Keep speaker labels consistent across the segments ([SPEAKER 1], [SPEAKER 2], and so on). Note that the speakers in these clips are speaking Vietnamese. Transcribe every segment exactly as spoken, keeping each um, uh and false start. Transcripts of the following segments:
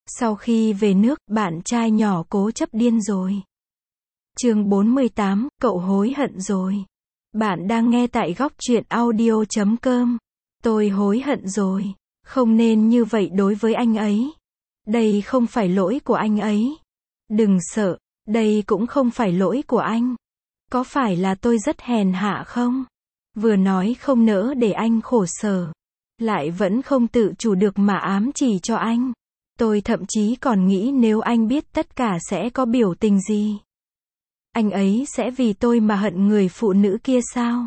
[SPEAKER 1] Sau khi về nước, bạn trai nhỏ cố chấp điên rồi. Chương bốn mươi tám, cậu hối hận rồi. Bạn đang nghe tại góc truyện audio chấm com. Tôi hối hận rồi. Không nên như vậy đối với anh ấy. Đây không phải lỗi của anh ấy. Đừng sợ, đây cũng không phải lỗi của anh. Có phải là tôi rất hèn hạ không? Vừa nói không nỡ để anh khổ sở, lại vẫn không tự chủ được mà ám chỉ cho anh. Tôi thậm chí còn nghĩ nếu anh biết tất cả sẽ có biểu tình gì. Anh ấy sẽ vì tôi mà hận người phụ nữ kia sao?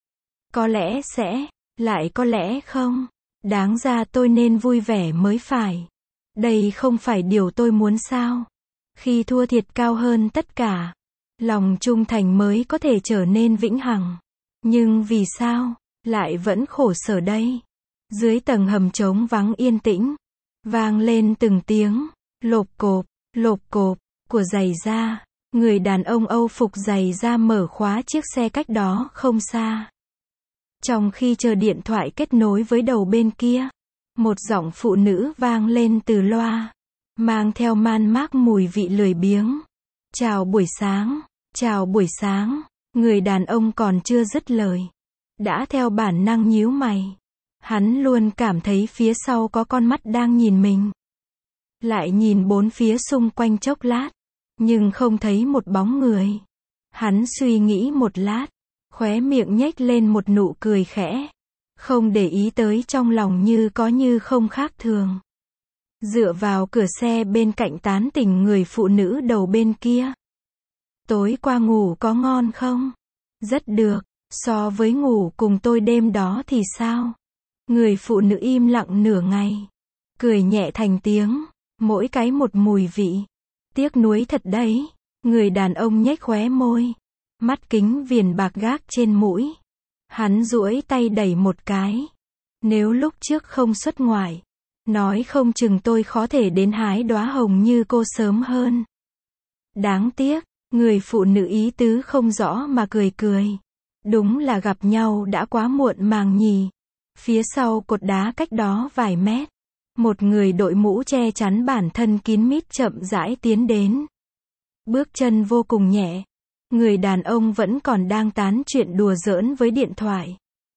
[SPEAKER 1] Có lẽ sẽ, lại có lẽ không. Đáng ra tôi nên vui vẻ mới phải. Đây không phải điều tôi muốn sao? Khi thua thiệt cao hơn tất cả, lòng trung thành mới có thể trở nên vĩnh hằng. Nhưng vì sao lại vẫn khổ sở đây? Dưới tầng hầm trống vắng yên tĩnh, vang lên từng tiếng lộp cộp, lộp cộp của giày da. Người đàn ông Âu phục giày da mở khóa chiếc xe cách đó không xa. Trong khi chờ điện thoại kết nối với đầu bên kia, một giọng phụ nữ vang lên từ loa, mang theo man mác mùi vị lười biếng. Chào buổi sáng, chào buổi sáng. Người đàn ông còn chưa dứt lời, đã theo bản năng nhíu mày. Hắn luôn cảm thấy phía sau có con mắt đang nhìn mình. Lại nhìn bốn phía xung quanh chốc lát, nhưng không thấy một bóng người. Hắn suy nghĩ một lát, khóe miệng nhếch lên một nụ cười khẽ, không để ý tới trong lòng như có như không khác thường. Dựa vào cửa xe bên cạnh tán tỉnh người phụ nữ đầu bên kia. Tối qua ngủ có ngon không? Rất được, so với ngủ cùng tôi đêm đó thì sao? Người phụ nữ im lặng nửa ngày, cười nhẹ thành tiếng, mỗi cái một mùi vị. Tiếc nuối thật đấy. Người đàn ông nhếch khóe môi, mắt kính viền bạc gác trên mũi. Hắn duỗi tay đẩy một cái. Nếu lúc trước không xuất ngoại, nói không chừng tôi khó thể đến hái đóa hồng như cô sớm hơn. Đáng tiếc, người phụ nữ ý tứ không rõ mà cười cười. Đúng là gặp nhau đã quá muộn màng nhỉ. Phía sau cột đá cách đó vài mét, một người đội mũ che chắn bản thân kín mít chậm rãi tiến đến. Bước chân vô cùng nhẹ. Người đàn ông vẫn còn đang tán chuyện đùa giỡn với điện thoại.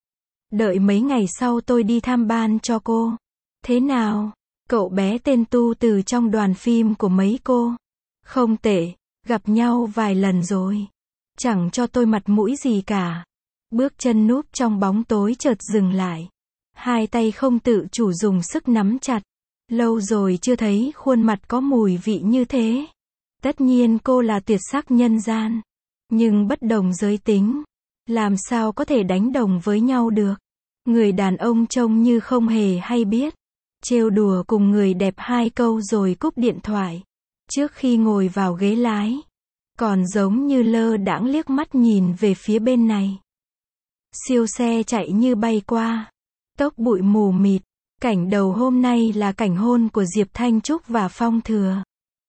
[SPEAKER 1] Đợi mấy ngày sau tôi đi tham ban cho cô. Thế nào? Cậu bé tên Tu từ trong đoàn phim của mấy cô. Không tệ, gặp nhau vài lần rồi. Chẳng cho tôi mặt mũi gì cả. Bước chân núp trong bóng tối chợt dừng lại. Hai tay không tự chủ dùng sức nắm chặt. Lâu rồi chưa thấy khuôn mặt có mùi vị như thế. Tất nhiên cô là tuyệt sắc nhân gian. Nhưng bất đồng giới tính. Làm sao có thể đánh đồng với nhau được? Người đàn ông trông như không hề hay biết. Trêu đùa cùng người đẹp hai câu rồi cúp điện thoại. Trước khi ngồi vào ghế lái, còn giống như lơ đãng liếc mắt nhìn về phía bên này. Siêu xe chạy như bay qua. Tốc bụi mù mịt. Cảnh đầu hôm nay là cảnh hôn của Diệp Thanh Trúc và Phong Thừa.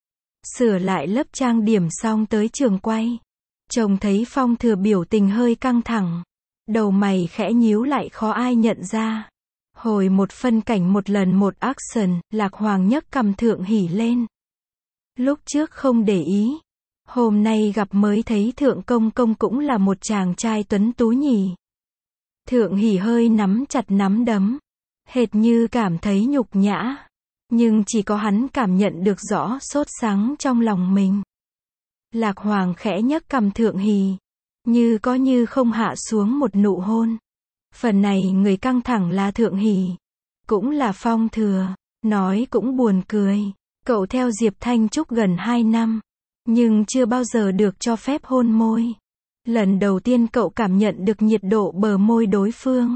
[SPEAKER 1] Sửa lại lớp trang điểm xong tới trường quay. Trông thấy Phong Thừa biểu tình hơi căng thẳng. Đầu mày khẽ nhíu lại khó ai nhận ra. Hồi một phân cảnh một lần một action, Lạc Hoàng nhấc cằm Thượng Hỉ lên. Lúc trước không để ý. Hôm nay gặp mới thấy Thượng Công Công cũng là một chàng trai tuấn tú nhỉ. Thượng Hỉ hơi nắm chặt nắm đấm. Hệt như cảm thấy nhục nhã. Nhưng chỉ có hắn cảm nhận được rõ sốt sắng trong lòng mình. Lạc Hoàng khẽ nhấc cằm Thượng Hỉ. Như có như không hạ xuống một nụ hôn. Phần này người căng thẳng là Thượng Hỉ. Cũng là Phong Thừa. Nói cũng buồn cười. Cậu theo Diệp Thanh Trúc gần hai năm. Nhưng chưa bao giờ được cho phép hôn môi. Lần đầu tiên cậu cảm nhận được nhiệt độ bờ môi đối phương.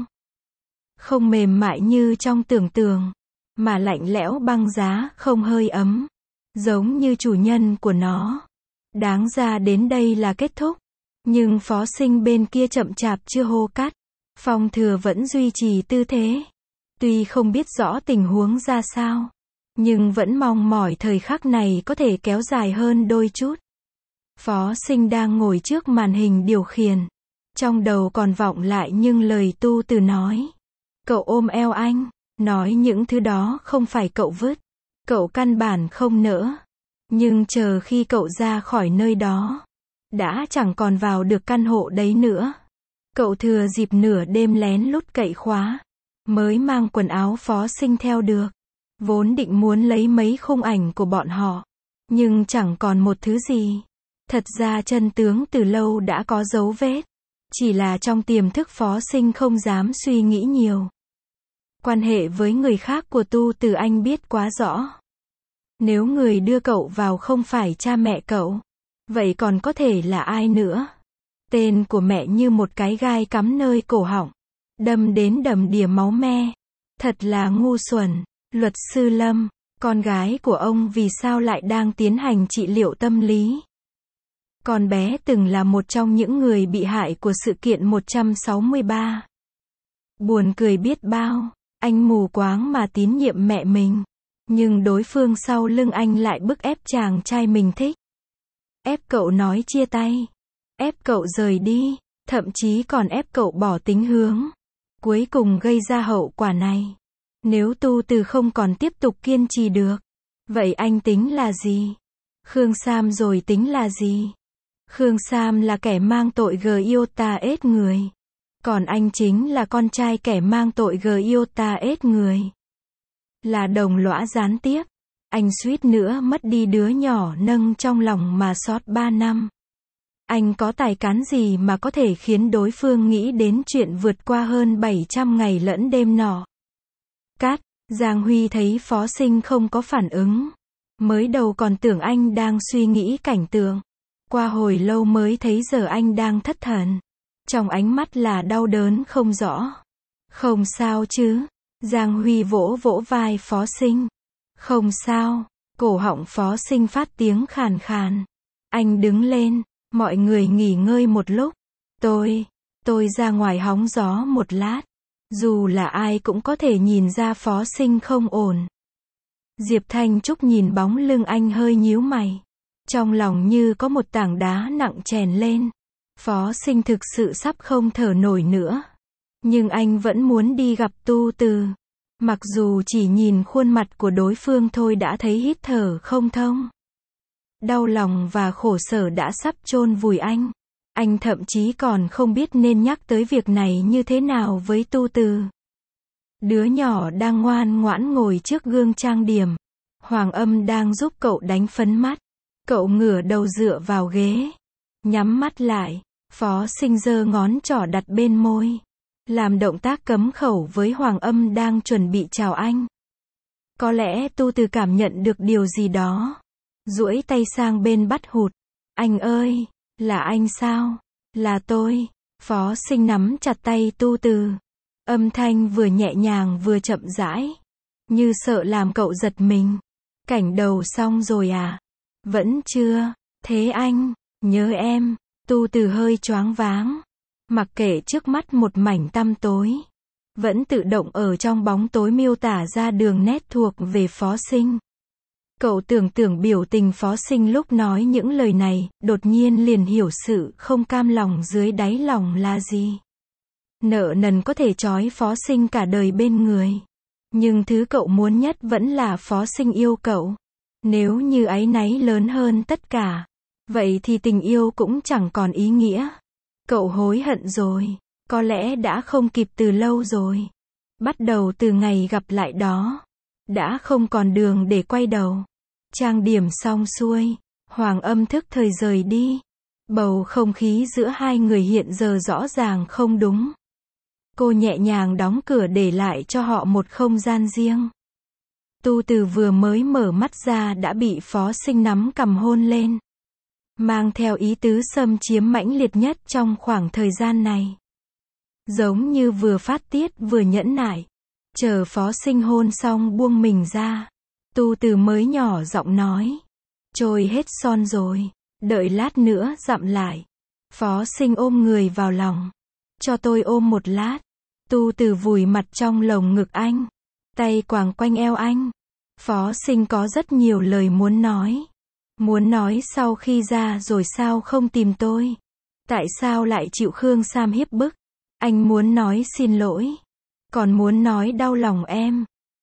[SPEAKER 1] Không mềm mại như trong tưởng tượng, mà lạnh lẽo băng giá, không hơi ấm. Giống như chủ nhân của nó. Đáng ra đến đây là kết thúc. Nhưng phó sinh bên kia chậm chạp chưa hô cắt. Phong Thừa vẫn duy trì tư thế. Tuy không biết rõ tình huống ra sao, nhưng vẫn mong mỏi thời khắc này có thể kéo dài hơn đôi chút. Phó sinh đang ngồi trước màn hình điều khiển. Trong đầu còn vọng lại những lời Tu Từ nói. Cậu ôm eo anh. Nói những thứ đó không phải cậu vứt. Cậu căn bản không nỡ. Nhưng chờ khi cậu ra khỏi nơi đó, đã chẳng còn vào được căn hộ đấy nữa. Cậu thừa dịp nửa đêm lén lút cậy khóa, mới mang quần áo Phó Sinh theo được. Vốn định muốn lấy mấy khung ảnh của bọn họ, nhưng chẳng còn một thứ gì. Thật ra chân tướng từ lâu đã có dấu vết. Chỉ là trong tiềm thức Phó Sinh không dám suy nghĩ nhiều. Quan hệ với người khác của Tu Từ anh biết quá rõ. Nếu người đưa cậu vào không phải cha mẹ cậu, vậy còn có thể là ai nữa? Tên của mẹ như một cái gai cắm nơi cổ họng, đâm đến đầm đìa máu me. Thật là ngu xuẩn. Luật sư Lâm, con gái của ông vì sao lại đang tiến hành trị liệu tâm lý? Con bé từng là một trong những người bị hại của sự kiện một trăm sáu mươi ba. Buồn cười biết bao, anh mù quáng mà tín nhiệm mẹ mình. Nhưng đối phương sau lưng anh lại bức ép chàng trai mình thích. Ép cậu nói chia tay. Ép cậu rời đi. Thậm chí còn ép cậu bỏ tính hướng. Cuối cùng gây ra hậu quả này. Nếu Tu Từ không còn tiếp tục kiên trì được, vậy anh tính là gì? Khương Sam rồi tính là gì? Khương Sam là kẻ mang tội Giota ết người. Còn anh chính là con trai kẻ mang tội Giota ết người. Là đồng lõa gián tiếp. Anh suýt nữa mất đi đứa nhỏ nâng trong lòng mà xót ba năm. Anh có tài cán gì mà có thể khiến đối phương nghĩ đến chuyện vượt qua hơn bảy trăm ngày lẫn đêm nọ? Cát, Giang Huy thấy Phó Sinh không có phản ứng. Mới đầu còn tưởng anh đang suy nghĩ cảnh tượng. Qua hồi lâu mới thấy giờ anh đang thất thần. Trong ánh mắt là đau đớn không rõ. Không sao chứ? Giang Huy vỗ vỗ vai Phó Sinh. Không sao. Cổ họng Phó Sinh phát tiếng khàn khàn. Anh đứng lên. Mọi người nghỉ ngơi một lúc. Tôi, tôi ra ngoài hóng gió một lát. Dù là ai cũng có thể nhìn ra Phó Sinh không ổn. Diệp Thanh Trúc nhìn bóng lưng anh hơi nhíu mày. Trong lòng như có một tảng đá nặng chèn lên. Phó Sinh thực sự sắp không thở nổi nữa. Nhưng anh vẫn muốn đi gặp Tu Từ. Mặc dù chỉ nhìn khuôn mặt của đối phương thôi đã thấy hít thở không thông. Đau lòng và khổ sở đã sắp chôn vùi anh. Anh thậm chí còn không biết nên nhắc tới việc này như thế nào với Tu Từ. Đứa nhỏ đang ngoan ngoãn ngồi trước gương trang điểm. Hoàng Âm đang giúp cậu đánh phấn mắt. Cậu ngửa đầu dựa vào ghế. Nhắm mắt lại. Phó Sinh giơ ngón trỏ đặt bên môi. Làm động tác cấm khẩu với Hoàng Âm đang chuẩn bị chào anh. Có lẽ Tu Từ cảm nhận được điều gì đó. Duỗi tay sang bên bắt hụt. Anh ơi, là anh sao? Là tôi. Phó Sinh nắm chặt tay Tu Từ. Âm thanh vừa nhẹ nhàng vừa chậm rãi. Như sợ làm cậu giật mình. Cảnh đầu xong rồi à? Vẫn chưa. Thế anh, nhớ em. Tu Từ hơi choáng váng. Mặc kệ trước mắt một mảnh tăm tối. Vẫn tự động ở trong bóng tối miêu tả ra đường nét thuộc về Phó Sinh. Cậu tưởng tưởng biểu tình Phó Sinh lúc nói những lời này, đột nhiên liền hiểu sự không cam lòng dưới đáy lòng là gì. Nợ nần có thể trói Phó Sinh cả đời bên người. Nhưng thứ cậu muốn nhất vẫn là Phó Sinh yêu cậu. Nếu như áy náy lớn hơn tất cả, vậy thì tình yêu cũng chẳng còn ý nghĩa. Cậu hối hận rồi. Có lẽ đã không kịp từ lâu rồi. Bắt đầu từ ngày gặp lại đó. Đã không còn đường để quay đầu. Trang điểm xong xuôi. Hoàng Âm thức thời rời đi. Bầu không khí giữa hai người hiện giờ rõ ràng không đúng. Cô nhẹ nhàng đóng cửa để lại cho họ một không gian riêng. Tu Từ vừa mới mở mắt ra đã bị Phó Sinh nắm cằm hôn lên. Mang theo ý tứ xâm chiếm mãnh liệt nhất trong khoảng thời gian này. Giống như vừa phát tiết vừa nhẫn nại. Chờ Phó Sinh hôn xong buông mình ra. Tu Từ mới nhỏ giọng nói. Trôi hết son rồi. Đợi lát nữa dặm lại. Phó Sinh ôm người vào lòng. Cho tôi ôm một lát. Tu Từ vùi mặt trong lồng ngực anh. Tay quàng quanh eo anh. Phó Sinh có rất nhiều lời muốn nói. Muốn nói sau khi ra rồi sao không tìm tôi. Tại sao lại chịu Khương Sam hiếp bức. Anh muốn nói xin lỗi. Còn muốn nói đau lòng em.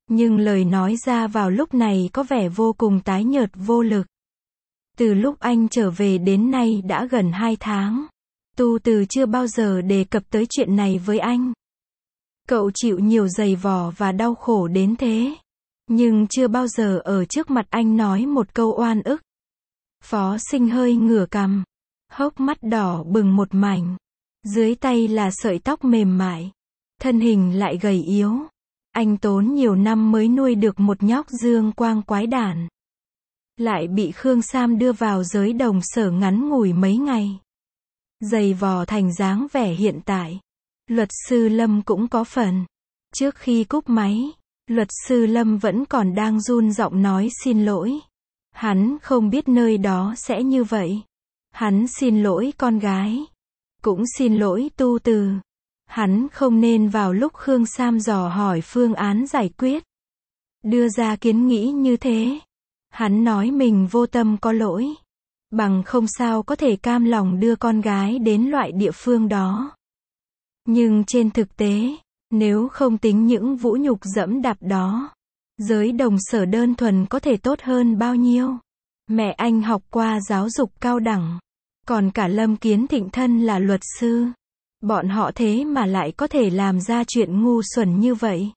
[SPEAKER 1] Nhưng lời nói ra vào lúc này có vẻ vô cùng tái nhợt vô lực. Từ lúc anh trở về đến nay đã gần hai tháng. Tu Từ chưa bao giờ đề cập tới chuyện này với anh. Cậu chịu nhiều giày vò và đau khổ đến thế. Nhưng chưa bao giờ ở trước mặt anh nói một câu oan ức. Phó Sinh hơi ngửa cằm. Hốc mắt đỏ bừng một mảnh. Dưới tay là sợi tóc mềm mại. Thân hình lại gầy yếu. Anh tốn nhiều năm mới nuôi được một nhóc dương quang quái đản. Lại bị Khương Sam đưa vào giới đồng sở ngắn ngủi mấy ngày. Giày vò thành dáng vẻ hiện tại. Luật sư Lâm cũng có phần. Trước khi cúp máy, luật sư Lâm vẫn còn đang run giọng nói xin lỗi. Hắn không biết nơi đó sẽ như vậy. Hắn xin lỗi con gái. Cũng xin lỗi Tu Từ. Hắn không nên vào lúc Khương Sam dò hỏi phương án giải quyết. Đưa ra kiến nghị như thế. Hắn nói mình vô tâm có lỗi. Bằng không sao có thể cam lòng đưa con gái đến loại địa phương đó. Nhưng trên thực tế, nếu không tính những vũ nhục dẫm đạp đó, giới đồng sở đơn thuần có thể tốt hơn bao nhiêu. Mẹ anh học qua giáo dục cao đẳng. Còn cả Lâm Kiến Thịnh thân là luật sư. Bọn họ thế mà lại có thể làm ra chuyện ngu xuẩn như vậy.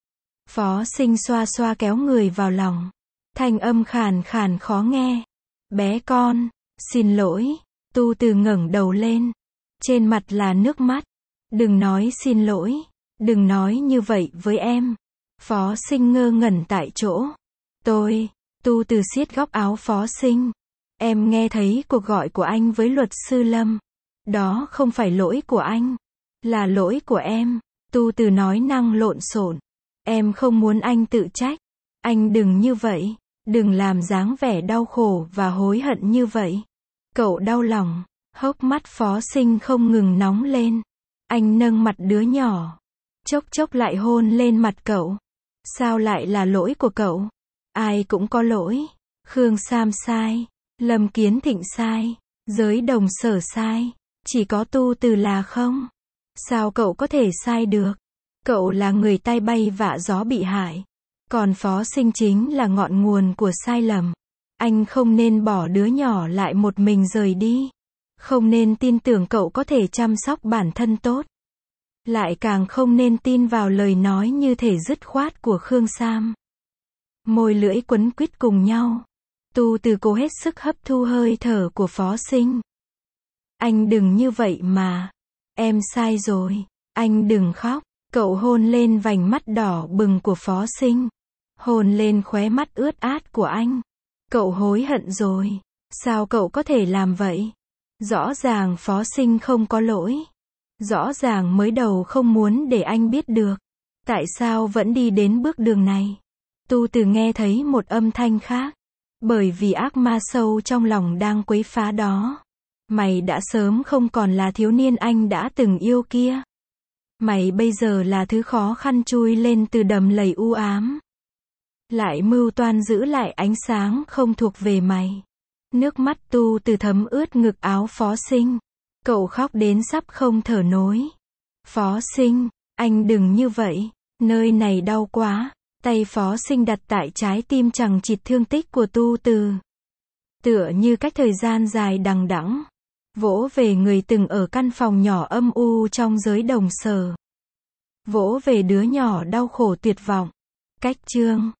[SPEAKER 1] Phó Sinh xoa xoa kéo người vào lòng. Thanh âm khàn khàn khó nghe. Bé con, xin lỗi. Tu Từ ngẩng đầu lên. Trên mặt là nước mắt. Đừng nói xin lỗi. Đừng nói như vậy với em. Phó Sinh ngơ ngẩn tại chỗ. Tôi, Tu Từ siết góc áo Phó Sinh. Em nghe thấy cuộc gọi của anh với luật sư Lâm. Đó không phải lỗi của anh. Là lỗi của em. Tu Từ nói năng lộn xộn. Em không muốn anh tự trách. Anh đừng như vậy. Đừng làm dáng vẻ đau khổ và hối hận như vậy. Cậu đau lòng. Hốc mắt Phó Sinh không ngừng nóng lên. Anh nâng mặt đứa nhỏ. Chốc chốc lại hôn lên mặt cậu. Sao lại là lỗi của cậu? Ai cũng có lỗi. Khương Sam sai. Lâm Kiến Thịnh sai. Giới đồng sở sai. Chỉ có Tu Từ là không. Sao cậu có thể sai được? Cậu là người tay bay vạ gió bị hại. Còn Phó Sinh chính là ngọn nguồn của sai lầm. Anh không nên bỏ đứa nhỏ lại một mình rời đi. Không nên tin tưởng cậu có thể chăm sóc bản thân tốt. Lại càng không nên tin vào lời nói như thể dứt khoát của Khương Sam. Môi lưỡi quấn quýt cùng nhau. Tu Từ cố hết sức hấp thu hơi thở của Phó Sinh. Anh đừng như vậy mà. Em sai rồi. Anh đừng khóc. Cậu hôn lên vành mắt đỏ bừng của Phó Sinh. Hôn lên khóe mắt ướt át của anh. Cậu hối hận rồi. Sao cậu có thể làm vậy? Rõ ràng Phó Sinh không có lỗi. Rõ ràng mới đầu không muốn để anh biết được. Tại sao vẫn đi đến bước đường này? Tu Từ nghe thấy một âm thanh khác. Bởi vì ác ma sâu trong lòng đang quấy phá đó. Mày đã sớm không còn là thiếu niên anh đã từng yêu kia. Mày bây giờ là thứ khó khăn chui lên từ đầm lầy u ám. Lại mưu toan giữ lại ánh sáng không thuộc về mày. Nước mắt Tu Từ thấm ướt ngực áo Phó Sinh. Cậu khóc đến sắp không thở nổi. Phó Sinh, anh đừng như vậy. Nơi này đau quá. Tay Phó Sinh đặt tại trái tim chằng chịt thương tích của Tu Từ. Tựa như cách thời gian dài đằng đẵng. Vỗ về người từng ở căn phòng nhỏ âm u trong giới đồng sở. Vỗ về đứa nhỏ đau khổ tuyệt vọng. Cách chương